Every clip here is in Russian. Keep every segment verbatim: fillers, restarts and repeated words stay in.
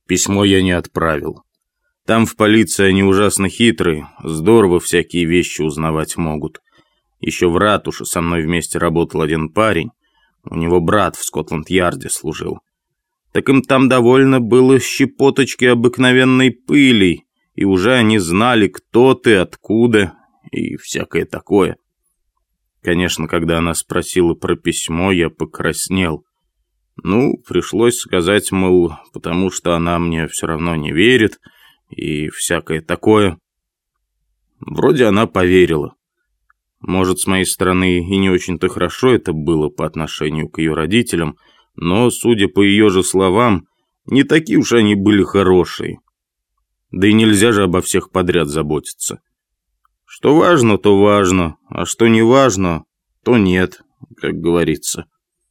Письмо я не отправил. Там в полиции они ужасно хитрые, здорово всякие вещи узнавать могут. Еще в ратуше со мной вместе работал один парень. У него брат в Скотланд-Ярде служил. Так им там довольно было щепоточки обыкновенной пыли, и уже они знали, кто ты, откуда и всякое такое. Конечно, когда она спросила про письмо, я покраснел. Ну, пришлось сказать, мол, потому что она мне все равно не верит и всякое такое. Вроде она поверила. Может, с моей стороны и не очень-то хорошо это было по отношению к ее родителям, но, судя по ее же словам, не такие уж они были хорошие. Да и нельзя же обо всех подряд заботиться. Что важно, то важно, а что не важно, то нет, как говорится.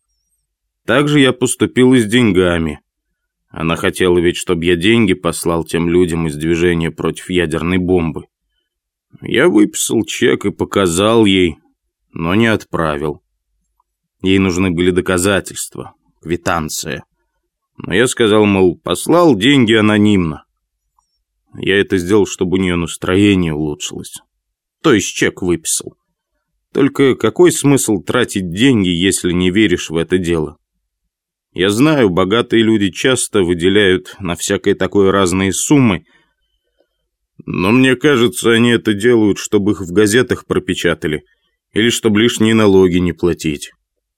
Так же я поступил и с деньгами. Она хотела ведь, чтобы я деньги послал тем людям из движения против ядерной бомбы. Я выписал чек и показал ей, но не отправил. Ей нужны были доказательства, квитанция. Но я сказал, мол, послал деньги анонимно. Я это сделал, чтобы у нее настроение улучшилось. То есть чек выписал. Только какой смысл тратить деньги, если не веришь в это дело? Я знаю, богатые люди часто выделяют на всякое такое разные суммы, но мне кажется, они это делают, чтобы их в газетах пропечатали или чтобы лишние налоги не платить.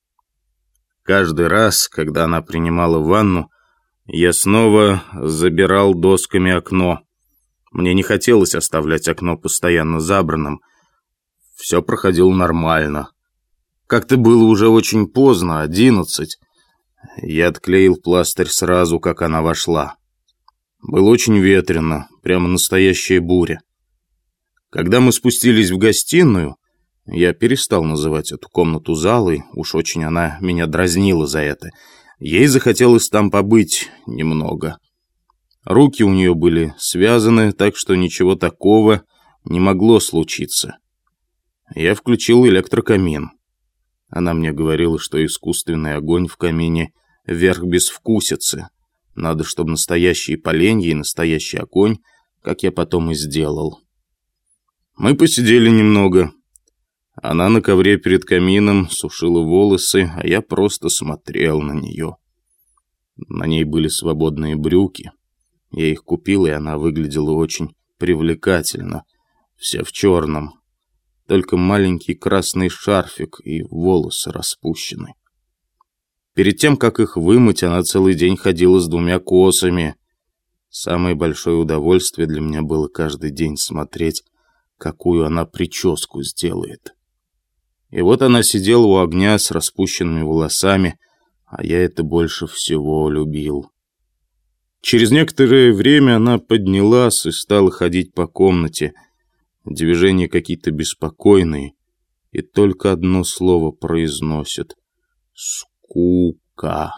Каждый раз, когда она принимала ванну, я снова забирал досками окно. Мне не хотелось оставлять окно постоянно забранным. Все проходило нормально. Как-то было уже очень поздно, одиннадцать. Я отклеил пластырь сразу, как она вошла. Было очень ветрено, прямо настоящая буря. Когда мы спустились в гостиную, я перестал называть эту комнату залой, уж очень она меня дразнила за это. Ей захотелось там побыть немного. Руки у нее были связаны, так что ничего такого не могло случиться. Я включил электрокамин. Она мне говорила, что искусственный огонь в камине — верх безвкусицы. Надо, чтобы настоящие поленья и настоящий огонь, как я потом и сделал. Мы посидели немного. Она на ковре перед камином сушила волосы, а я просто смотрел на нее. На ней были свободные брюки. Я их купил, и она выглядела очень привлекательно, вся в черном. Только маленький красный шарфик и волосы распущены. Перед тем, как их вымыть, она целый день ходила с двумя косами. Самое большое удовольствие для меня было каждый день смотреть, какую она прическу сделает. И вот она сидела у огня с распущенными волосами, а я это больше всего любил. Через некоторое время она поднялась и стала ходить по комнате. Движения какие-то беспокойные, и только одно слово произносит — «скука».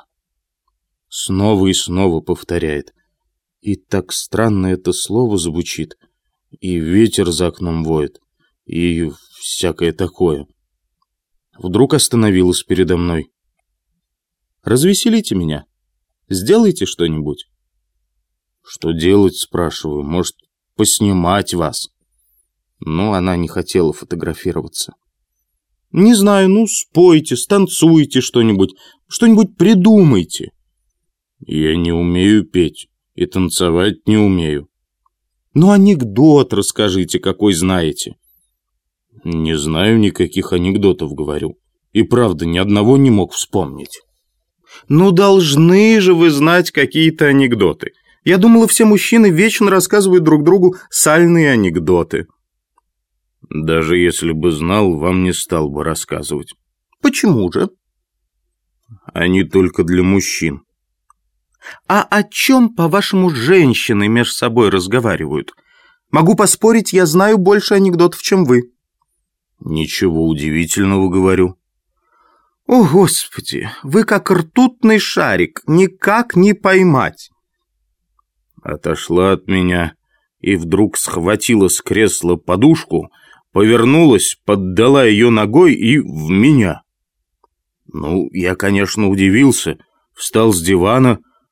Снова и снова повторяет. И так странно это слово звучит, и ветер за окном воет, и всякое такое. Вдруг остановилась передо мной. «Развеселите меня. Сделайте что-нибудь». «Что делать?» — спрашиваю. «Может, поснимать вас?» Но она не хотела фотографироваться. «Не знаю, ну, спойте, станцуйте что-нибудь, что-нибудь придумайте». «Я не умею петь и танцевать не умею». «Ну, анекдот расскажите, какой знаете». «Не знаю никаких анекдотов, говорю. И правда, ни одного не мог вспомнить». «Ну, должны же вы знать какие-то анекдоты. Я думала, все мужчины вечно рассказывают друг другу сальные анекдоты». «Даже если бы знал, вам не стал бы рассказывать». «Почему же?» «Они только для мужчин». «А о чем, по-вашему, женщины между собой разговаривают? Могу поспорить, я знаю больше анекдотов, чем вы». «Ничего удивительного, говорю». «О, Господи, вы как ртутный шарик, никак не поймать». Отошла от меня и вдруг схватила с кресла подушку, повернулась, поддала ее ногой и в меня. Ну, я, конечно, удивился, встал с дивана,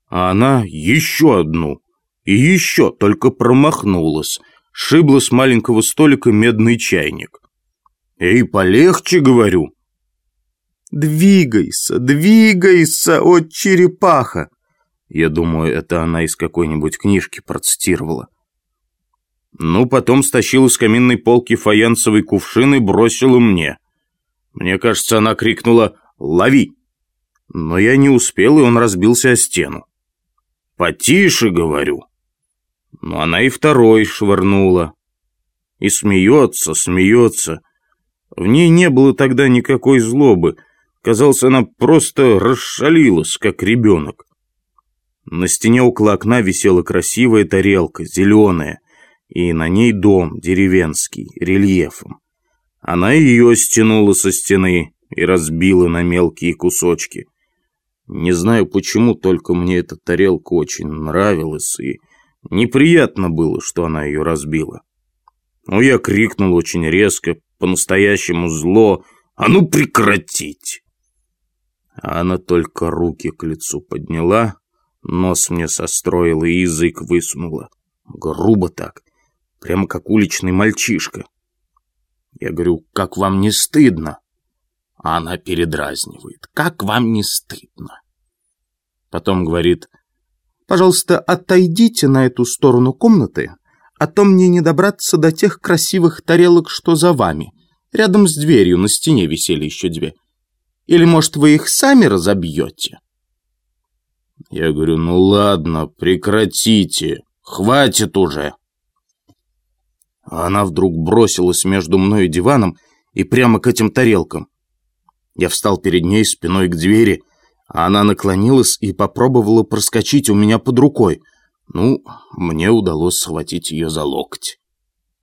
А она еще одну. И еще, только промахнулась. Шибла с маленького столика медный чайник. «Эй, полегче, говорю!» «Двигайся, двигайся, о черепаха!» Я думаю, это она из какой-нибудь книжки процитировала. Ну, потом стащила с каминной полки фаянсовый кувшин и бросила мне. Мне кажется, она крикнула «Лови!» Но я не успел, и он разбился о стену. «Потише, говорю!» Но она и второй швырнула. И смеется, смеется. В ней не было тогда никакой злобы. Казалось, она просто расшалилась, как ребенок. На стене около окна висела красивая тарелка, зеленая, и на ней дом деревенский, рельефом. Она ее стянула со стены и разбила на мелкие кусочки. Не знаю почему, только мне эта тарелка очень нравилась, и неприятно было, что она ее разбила. Ну, я крикнул очень резко, по-настоящему зло: «А ну прекратить!» А она только руки к лицу подняла, нос мне состроила и язык высунула. Грубо так, прямо как уличный мальчишка. Я говорю: «Как вам не стыдно?» А она передразнивает: «Как вам не стыдно?» Потом говорит: «Пожалуйста, отойдите на эту сторону комнаты, а то мне не добраться до тех красивых тарелок, что за вами. Рядом с дверью на стене висели еще две. Или, может, вы их сами разобьете?» Я говорю: «Ну ладно, прекратите, хватит уже». А она вдруг бросилась между мной и диваном и прямо к этим тарелкам. Я встал перед ней спиной к двери, а она наклонилась и попробовала проскочить у меня под рукой. Ну, мне удалось схватить ее за локоть.